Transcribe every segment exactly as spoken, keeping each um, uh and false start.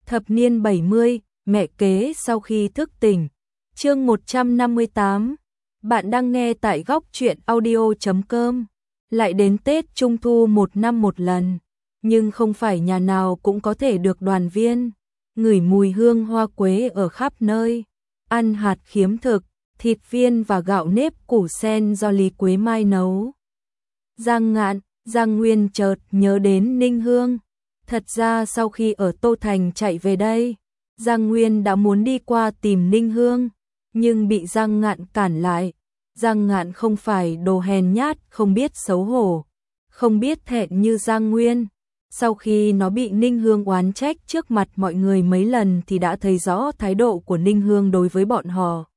Thập niên bảy mươi, mẹ kế sau khi thức tỉnh. Chương một trăm năm mươi tám. Bạn đang nghe tại góc truyện audio chấm com. Lại đến Tết Trung thu một năm một lần, nhưng không phải nhà nào cũng có thể được đoàn viên. Ngửi mùi hương hoa quế ở khắp nơi, ăn hạt khiếm thực, thịt viên và gạo nếp củ sen do Lý Quế Mai nấu. Giang Ngạn, Giang Nguyên chợt nhớ đến Ninh Hương. Thật ra sau khi ở Tô Thành chạy về đây, Giang Nguyên đã muốn đi qua tìm Ninh Hương, nhưng bị Giang Ngạn cản lại. Giang Ngạn không phải đồ hèn nhát, không biết xấu hổ, không biết thẹn như Giang Nguyên. Sau khi nó bị Ninh Hương oán trách trước mặt mọi người mấy lần thì đã thấy rõ thái độ của Ninh Hương đối với bọn họ.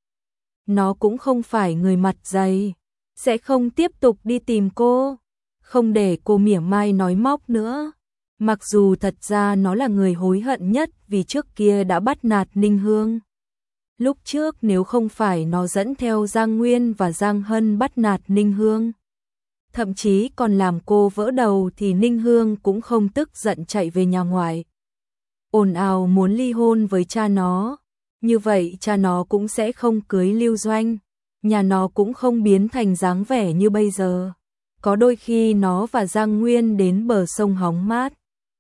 Nó cũng không phải người mặt dày, sẽ không tiếp tục đi tìm cô, không để cô mỉa mai nói móc nữa. Mặc dù thật ra nó là người hối hận nhất vì trước kia đã bắt nạt Ninh Hương. Lúc trước nếu không phải nó dẫn theo Giang Nguyên và Giang Hân bắt nạt Ninh Hương, thậm chí còn làm cô vỡ đầu, thì Ninh Hương cũng không tức giận chạy về nhà ngoại ồn ào muốn ly hôn với cha nó. Như vậy cha nó cũng sẽ không cưới Lưu Doanh, nhà nó cũng không biến thành dáng vẻ như bây giờ. Có đôi khi nó và Giang Nguyên đến bờ sông hóng mát,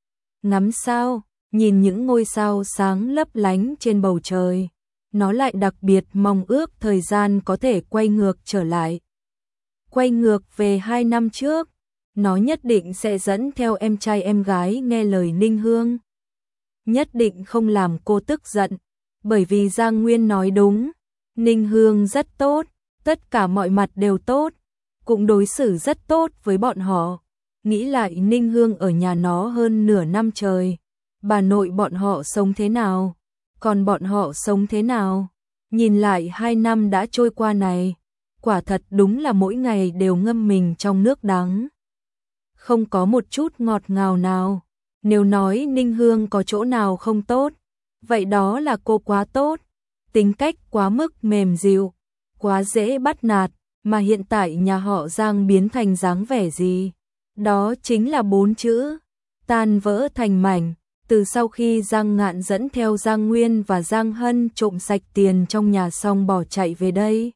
ngắm sao, nhìn những ngôi sao sáng lấp lánh trên bầu trời. Nó lại đặc biệt mong ước thời gian có thể quay ngược trở lại. Quay ngược về hai năm trước, nó nhất định sẽ dẫn theo em trai em gái nghe lời Ninh Hương. Nhất định không làm cô tức giận, bởi vì Giang Nguyên nói đúng, Ninh Hương rất tốt, tất cả mọi mặt đều tốt, cũng đối xử rất tốt với bọn họ. Nghĩ lại Ninh Hương ở nhà nó hơn nửa năm trời, bà nội bọn họ sống thế nào, còn bọn họ sống thế nào. Nhìn lại hai năm đã trôi qua này, quả thật đúng là mỗi ngày đều ngâm mình trong nước đắng, không có một chút ngọt ngào nào. Nếu nói Ninh Hương có chỗ nào không tốt, vậy đó là cô quá tốt, tính cách quá mức mềm dịu, quá dễ bắt nạt. Mà hiện tại nhà họ Giang biến thành dáng vẻ gì? Đó chính là bốn chữ: tan vỡ thành mảnh. Từ sau khi Giang Ngạn dẫn theo Giang Nguyên và Giang Hân trộm sạch tiền trong nhà xong bỏ chạy về đây,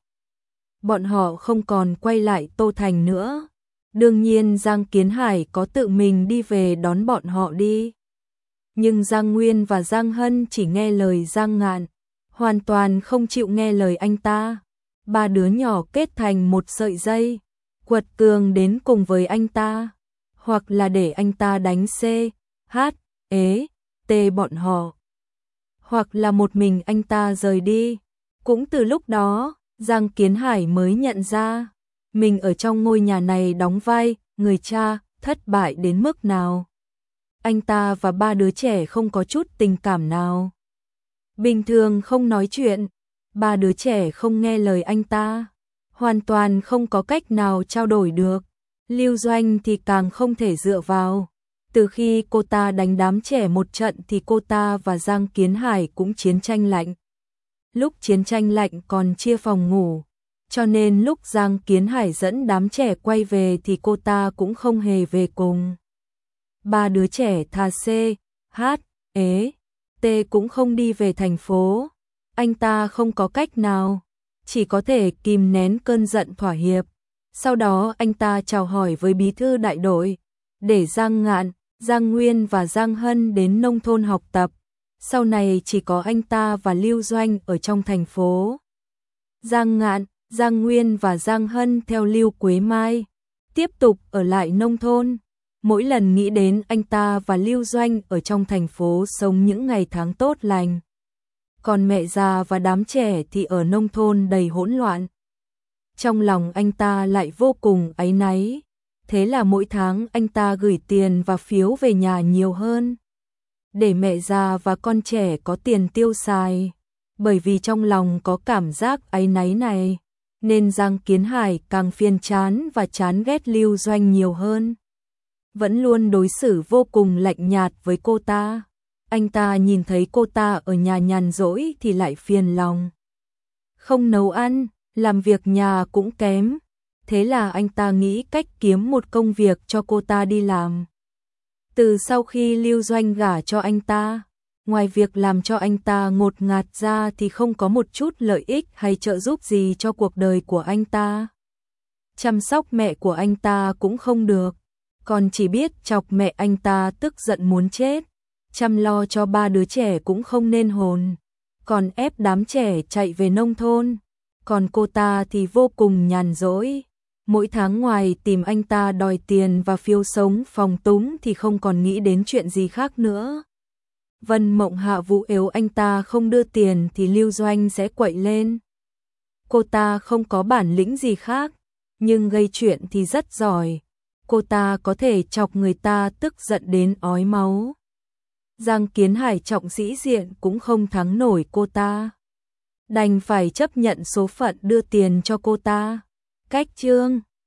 bọn họ không còn quay lại Tô Thành nữa. Đương nhiên Giang Kiến Hải có tự mình đi về đón bọn họ đi, nhưng Giang Nguyên và Giang Hân chỉ nghe lời Giang Ngạn, hoàn toàn không chịu nghe lời anh ta. Ba đứa nhỏ kết thành một sợi dây, quật cường đến cùng với anh ta, hoặc là để anh ta đánh C, H, ế, T bọn họ, hoặc là một mình anh ta rời đi. Cũng từ lúc đó, Giang Kiến Hải mới nhận ra, mình ở trong ngôi nhà này đóng vai người cha thất bại đến mức nào. Anh ta và ba đứa trẻ không có chút tình cảm nào. Bình thường không nói chuyện, ba đứa trẻ không nghe lời anh ta, hoàn toàn không có cách nào trao đổi được. Lưu Doanh thì càng không thể dựa vào. Từ khi cô ta đánh đám trẻ một trận thì cô ta và Giang Kiến Hải cũng chiến tranh lạnh. Lúc chiến tranh lạnh còn chia phòng ngủ, cho nên lúc Giang Kiến Hải dẫn đám trẻ quay về thì cô ta cũng không hề về cùng. Ba đứa trẻ thà C, H, ế, T cũng không đi về thành phố. Anh ta không có cách nào, chỉ có thể kìm nén cơn giận thỏa hiệp. Sau đó anh ta chào hỏi với bí thư đại đội, để Giang Ngạn, Giang Nguyên và Giang Hân đến nông thôn học tập. Sau này chỉ có anh ta và Lưu Doanh ở trong thành phố. Giang Ngạn, Giang Nguyên và Giang Hân theo Lưu Quế Mai, tiếp tục ở lại nông thôn. Mỗi lần nghĩ đến anh ta và Lưu Doanh ở trong thành phố sống những ngày tháng tốt lành, còn mẹ già và đám trẻ thì ở nông thôn đầy hỗn loạn, trong lòng anh ta lại vô cùng áy náy. Thế là mỗi tháng anh ta gửi tiền và phiếu về nhà nhiều hơn, để mẹ già và con trẻ có tiền tiêu xài. Bởi vì trong lòng có cảm giác áy náy này, nên Giang Kiến Hải càng phiền chán và chán ghét Lưu Doanh nhiều hơn, vẫn luôn đối xử vô cùng lạnh nhạt với cô ta. Anh ta nhìn thấy cô ta ở nhà nhàn rỗi thì lại phiền lòng, không nấu ăn, làm việc nhà cũng kém. Thế là anh ta nghĩ cách kiếm một công việc cho cô ta đi làm. Từ sau khi Lưu Doanh gả cho anh ta, ngoài việc làm cho anh ta ngột ngạt ra thì không có một chút lợi ích hay trợ giúp gì cho cuộc đời của anh ta. Chăm sóc mẹ của anh ta cũng không được, còn chỉ biết chọc mẹ anh ta tức giận muốn chết. Chăm lo cho ba đứa trẻ cũng không nên hồn, còn ép đám trẻ chạy về nông thôn. Còn cô ta thì vô cùng nhàn rỗi, mỗi tháng ngoài tìm anh ta đòi tiền và phiếu sống phòng túng thì không còn nghĩ đến chuyện gì khác nữa. Vân Mộng Hạ vụ yếu anh ta không đưa tiền thì Lưu Doanh sẽ quậy lên. Cô ta không có bản lĩnh gì khác, nhưng gây chuyện thì rất giỏi. Cô ta có thể chọc người ta tức giận đến ói máu. Giang Kiến Hải trọng sĩ diện cũng không thắng nổi cô ta, đành phải chấp nhận số phận đưa tiền cho cô ta. Cách chương